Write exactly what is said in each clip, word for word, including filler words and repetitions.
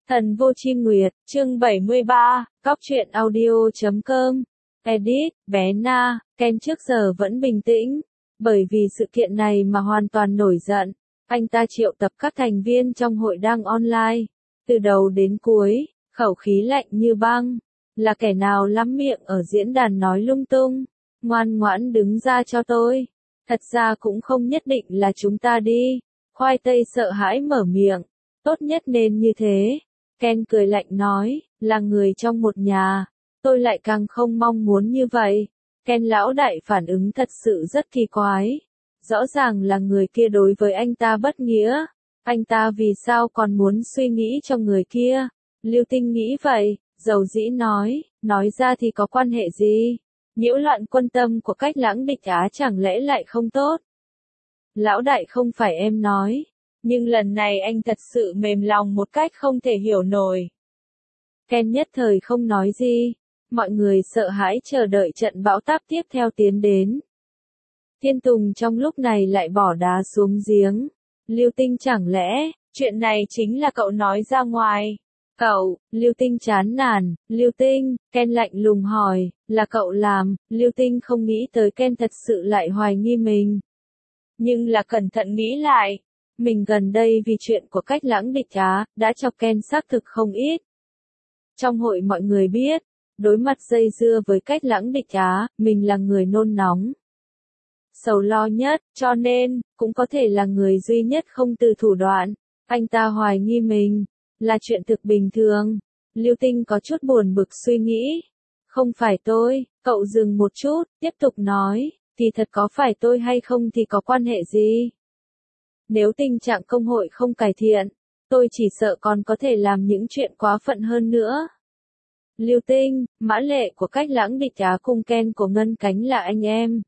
Thần Vô Chi Nguyệt, chương bảy mươi ba, Cóc truyện audio chấm com. Edit, bé Na, Ken trước giờ vẫn bình tĩnh. Bởi vì sự kiện này mà hoàn toàn nổi giận. Anh ta triệu tập các thành viên trong hội đang online. Từ đầu đến cuối, khẩu khí lạnh như băng. Là kẻ nào lắm miệng ở diễn đàn nói lung tung. Ngoan ngoãn đứng ra cho tôi. Thật ra cũng không nhất định là chúng ta đi. Khoai tây sợ hãi mở miệng. Tốt nhất nên như thế. Ken cười lạnh nói, là người trong một nhà. Tôi lại càng không mong muốn như vậy. Ken lão đại phản ứng thật sự rất kỳ quái. Rõ ràng là người kia đối với anh ta bất nghĩa. Anh ta vì sao còn muốn suy nghĩ cho người kia? Lưu Tinh nghĩ vậy, dầu dĩ nói, nói ra thì có quan hệ gì? Nhiễu loạn quân tâm của Cách Lãng Địch Á chẳng lẽ lại không tốt? Lão đại không phải em nói. Nhưng lần này anh thật sự mềm lòng một cách không thể hiểu nổi. Ken nhất thời không nói gì. Mọi người sợ hãi chờ đợi trận bão táp tiếp theo tiến đến. Thiên Tùng trong lúc này lại bỏ đá xuống giếng. Lưu Tinh chẳng lẽ, chuyện này chính là cậu nói ra ngoài. Cậu, Lưu Tinh chán nản, Lưu Tinh, Ken lạnh lùng hỏi, là cậu làm, Lưu Tinh không nghĩ tới Ken thật sự lại hoài nghi mình. Nhưng là cẩn thận nghĩ lại. Mình gần đây vì chuyện của Cách Lãng Địch Á, đã chọc Ken xác thực không ít. Trong hội mọi người biết, đối mặt dây dưa với Cách Lãng Địch Á, mình là người nôn nóng. Sầu lo nhất, cho nên, cũng có thể là người duy nhất không từ thủ đoạn. Anh ta hoài nghi mình, là chuyện thực bình thường. Lưu Tinh có chút buồn bực suy nghĩ. Không phải tôi, cậu dừng một chút, tiếp tục nói, thì thật có phải tôi hay không thì có quan hệ gì? Nếu tình trạng công hội không cải thiện, tôi chỉ sợ còn có thể làm những chuyện quá phận hơn nữa. Lưu Tinh, Mã Lệ của Cách Lãng Địch Á cùng Ken của Ngân Cánh là anh em.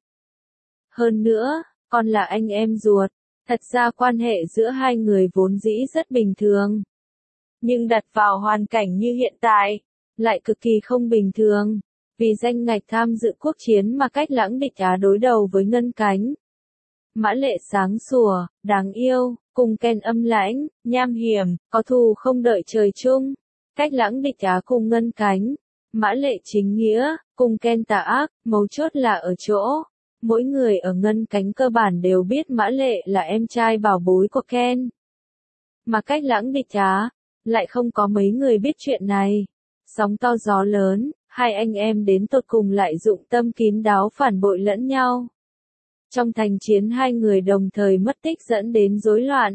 Hơn nữa, còn là anh em ruột. Thật ra quan hệ giữa hai người vốn dĩ rất bình thường. Nhưng đặt vào hoàn cảnh như hiện tại, lại cực kỳ không bình thường. Vì danh ngạch tham dự quốc chiến mà Cách Lãng Địch Á đối đầu với Ngân Cánh. Mã Lệ sáng sủa, đáng yêu, cùng Ken âm lãnh, nham hiểm, có thù không đợi trời chung. Cách Lãng Địch Á cùng Ngân Cánh. Mã Lệ chính nghĩa, cùng Ken tà ác, mấu chốt là ở chỗ. Mỗi người ở Ngân Cánh cơ bản đều biết Mã Lệ là em trai bảo bối của Ken. Mà Cách Lãng Địch Á, lại không có mấy người biết chuyện này. Sóng to gió lớn, hai anh em đến tột cùng lại dụng tâm kín đáo phản bội lẫn nhau. Trong thành chiến hai người đồng thời mất tích dẫn đến rối loạn.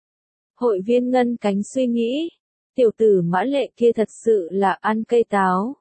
Hội viên Ngân Cánh suy nghĩ, tiểu tử Mã Lệ kia thật sự là ăn cây táo.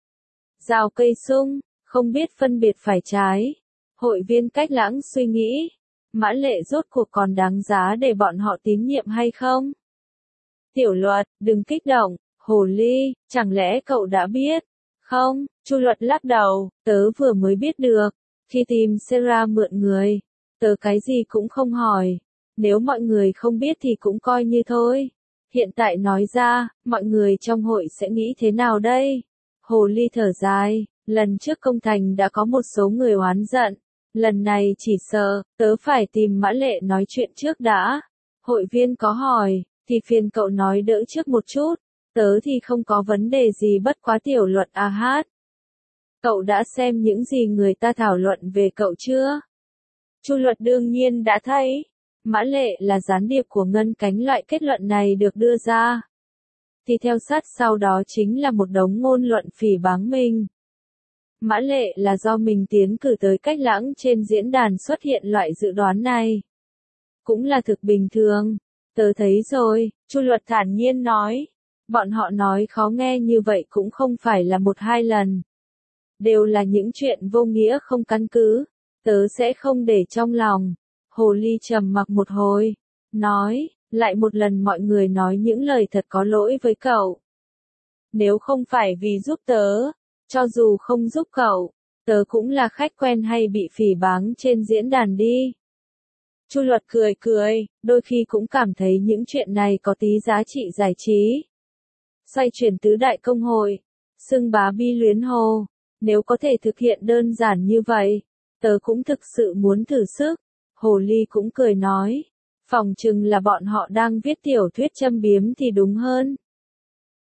Rào cây sung, không biết phân biệt phải trái. Hội viên Cách Lãng suy nghĩ, Mã Lệ rốt cuộc còn đáng giá để bọn họ tín nhiệm hay không? Tiểu Luật, đừng kích động, Hồ Ly, chẳng lẽ cậu đã biết? Không, Chu Luật lắc đầu, tớ vừa mới biết được. Khi tìm Sarah mượn người, tớ cái gì cũng không hỏi. Nếu mọi người không biết thì cũng coi như thôi. Hiện tại nói ra, mọi người trong hội sẽ nghĩ thế nào đây? Hồ Ly thở dài, lần trước công thành đã có một số người oán giận. Lần này chỉ sợ, tớ phải tìm Mã Lệ nói chuyện trước đã. Hội viên có hỏi, thì phiền cậu nói đỡ trước một chút. Tớ thì không có vấn đề gì bất quá Tiểu Luật à hát. Cậu đã xem những gì người ta thảo luận về cậu chưa? Chu Luật đương nhiên đã thấy. Mã Lệ là gián điệp của Ngân Cánh, loại kết luận này được đưa ra. Thì theo sát sau đó chính là một đống ngôn luận phỉ báng mình. Mã Lệ là do mình tiến cử tới Cách Lãng trên diễn đàn xuất hiện loại dự đoán này. Cũng là thực bình thường. Tớ thấy rồi, Chu Luật thản nhiên nói. Bọn họ nói khó nghe như vậy cũng không phải là một hai lần. Đều là những chuyện vô nghĩa không căn cứ. Tớ sẽ không để trong lòng. Hồ Ly trầm mặc một hồi. Nói, lại một lần mọi người nói những lời thật có lỗi với cậu. Nếu không phải vì giúp tớ, cho dù không giúp cậu, tớ cũng là khách quen hay bị phỉ báng trên diễn đàn đi. Chu Luật cười cười, đôi khi cũng cảm thấy những chuyện này có tí giá trị giải trí. Xoay chuyển tứ đại công hội, xưng bá bi luyến hồ. Nếu có thể thực hiện đơn giản như vậy, tớ cũng thực sự muốn thử sức. Hồ Ly cũng cười nói, phỏng chừng là bọn họ đang viết tiểu thuyết châm biếm thì đúng hơn.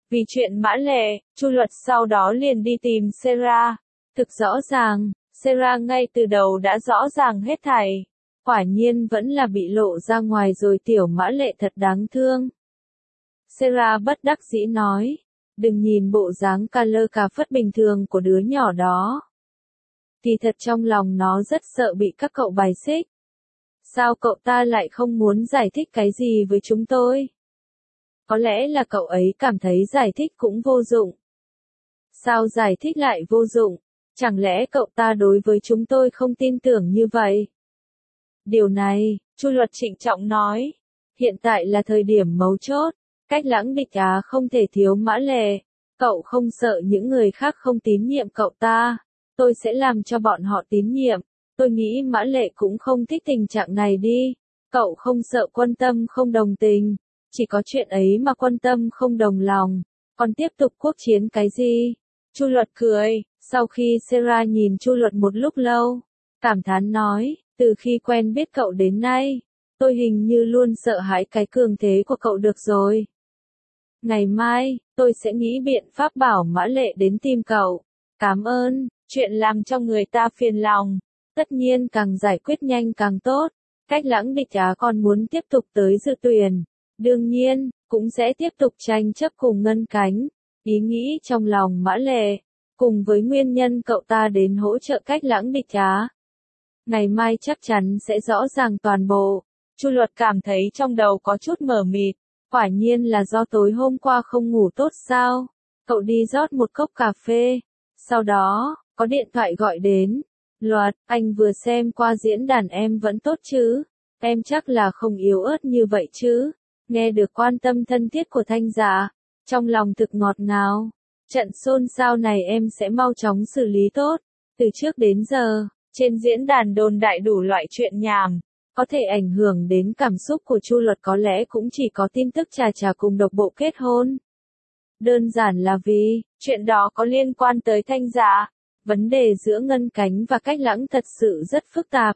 Vì chuyện Mã Lệ, Chu Luật sau đó liền đi tìm Sarah. Thực rõ ràng, Sarah ngay từ đầu đã rõ ràng hết thảy. Quả nhiên vẫn là bị lộ ra ngoài rồi, tiểu Mã Lệ thật đáng thương. Sarah bất đắc dĩ nói, đừng nhìn bộ dáng cà lơ cà phất bình thường của đứa nhỏ đó. Kỳ thật trong lòng nó rất sợ bị các cậu bài xích. Sao cậu ta lại không muốn giải thích cái gì với chúng tôi? Có lẽ là cậu ấy cảm thấy giải thích cũng vô dụng. Sao giải thích lại vô dụng? Chẳng lẽ cậu ta đối với chúng tôi không tin tưởng như vậy? Điều này, Chu Luật trịnh trọng nói, hiện tại là thời điểm mấu chốt, Cách Lãng Địch Á không thể thiếu Mã Lệ. Cậu không sợ những người khác không tín nhiệm cậu ta, tôi sẽ làm cho bọn họ tín nhiệm. Tôi nghĩ Mã Lệ cũng không thích tình trạng này đi. Cậu không sợ Quân Tâm không đồng tình, chỉ có chuyện ấy mà Quân Tâm không đồng lòng, còn tiếp tục quốc chiến cái gì? Chu Luật cười, sau khi Sarah nhìn Chu Luật một lúc lâu, cảm thán nói, từ khi quen biết cậu đến nay, tôi hình như luôn sợ hãi cái cường thế của cậu được rồi. Ngày mai, tôi sẽ nghĩ biện pháp bảo Mã Lệ đến tìm cậu. Cảm ơn, chuyện làm cho người ta phiền lòng. Tất nhiên càng giải quyết nhanh càng tốt. Cách Lãng Địch Á còn muốn tiếp tục tới dự tuyển. Đương nhiên, cũng sẽ tiếp tục tranh chấp cùng Ngân Cánh. Ý nghĩ trong lòng Mã Lệ, cùng với nguyên nhân cậu ta đến hỗ trợ Cách Lãng Địch Á. Ngày mai chắc chắn sẽ rõ ràng toàn bộ. Chu Luật cảm thấy trong đầu có chút mờ mịt. Quả nhiên là do tối hôm qua không ngủ tốt sao? Cậu đi rót một cốc cà phê. Sau đó, có điện thoại gọi đến. Luật, anh vừa xem qua diễn đàn em vẫn tốt chứ? Em chắc là không yếu ớt như vậy chứ? Nghe được quan tâm thân thiết của Thanh Dạ, trong lòng thực ngọt ngào. Trận xôn xao này em sẽ mau chóng xử lý tốt. Từ trước đến giờ, trên diễn đàn đồn đại đủ loại chuyện nhảm. Có thể ảnh hưởng đến cảm xúc của Chu Luật có lẽ cũng chỉ có tin tức trà trà cùng độc bộ kết hôn. Đơn giản là vì, chuyện đó có liên quan tới Thanh Dạ. Vấn đề giữa Ngân Cánh và Cách Lãng thật sự rất phức tạp.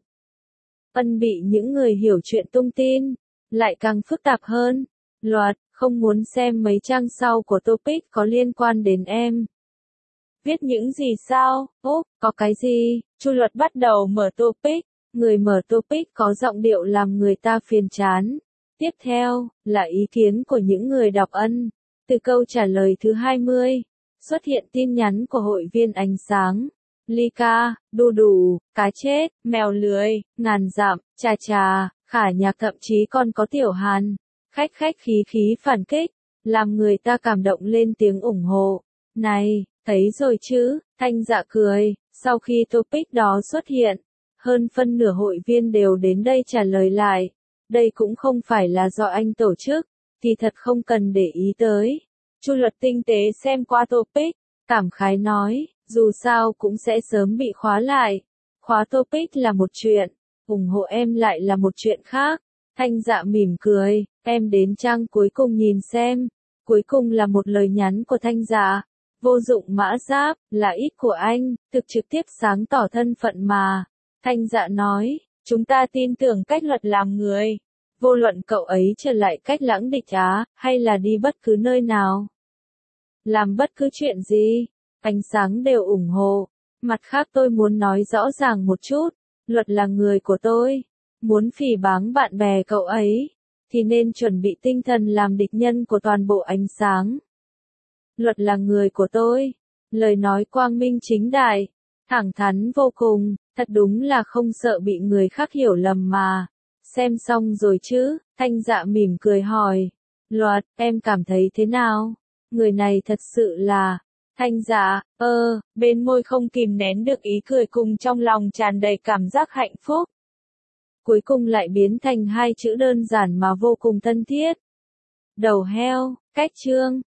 Ân bị những người hiểu chuyện tung tin, lại càng phức tạp hơn. Luật, không muốn xem mấy trang sau của topic có liên quan đến em. Viết những gì sao? Úp, có cái gì? Chu Luật bắt đầu mở topic. Người mở topic có giọng điệu làm người ta phiền chán. Tiếp theo, là ý kiến của những người đọc ân. Từ câu trả lời thứ hai mươi, xuất hiện tin nhắn của hội viên Ánh Sáng. Ly Ca, Đu Đủ, Cá Chết, Mèo Lười, Ngàn Dặm, Trà Trà, Khả Nhạc, thậm chí còn có Tiểu Hàn. Khách khách khí khí phản kích, làm người ta cảm động lên tiếng ủng hộ. Này, thấy rồi chứ? Thanh Dạ cười, sau khi topic đó xuất hiện. Hơn phân nửa hội viên đều đến đây trả lời lại. Đây cũng không phải là do anh tổ chức, thì thật không cần để ý tới. Chu Luật tinh tế xem qua topic, cảm khái nói, dù sao cũng sẽ sớm bị khóa lại. Khóa topic là một chuyện, ủng hộ em lại là một chuyện khác. Thanh Dạ mỉm cười, em đến trang cuối cùng nhìn xem. Cuối cùng là một lời nhắn của Thanh Dạ. Vô dụng mã giáp, là ít của anh, thực trực tiếp sáng tỏ thân phận mà. Thanh Dạ nói, chúng ta tin tưởng Cách Luật làm người. Vô luận cậu ấy trở lại Cách Lãng Địch Á, hay là đi bất cứ nơi nào. Làm bất cứ chuyện gì, Ánh Sáng đều ủng hộ. Mặt khác tôi muốn nói rõ ràng một chút, Luật là người của tôi. Muốn phỉ báng bạn bè cậu ấy, thì nên chuẩn bị tinh thần làm địch nhân của toàn bộ Ánh Sáng. Luật là người của tôi. Lời nói quang minh chính đại, thẳng thắn vô cùng, thật đúng là không sợ bị người khác hiểu lầm mà. Xem xong rồi chứ? Thanh Dạ mỉm cười hỏi. Luật, em cảm thấy thế nào? Người này thật sự là... Thanh Dạ, ơ, bên môi không kìm nén được ý cười cùng trong lòng tràn đầy cảm giác hạnh phúc. Cuối cùng lại biến thành hai chữ đơn giản mà vô cùng thân thiết. Đầu heo, cách chương.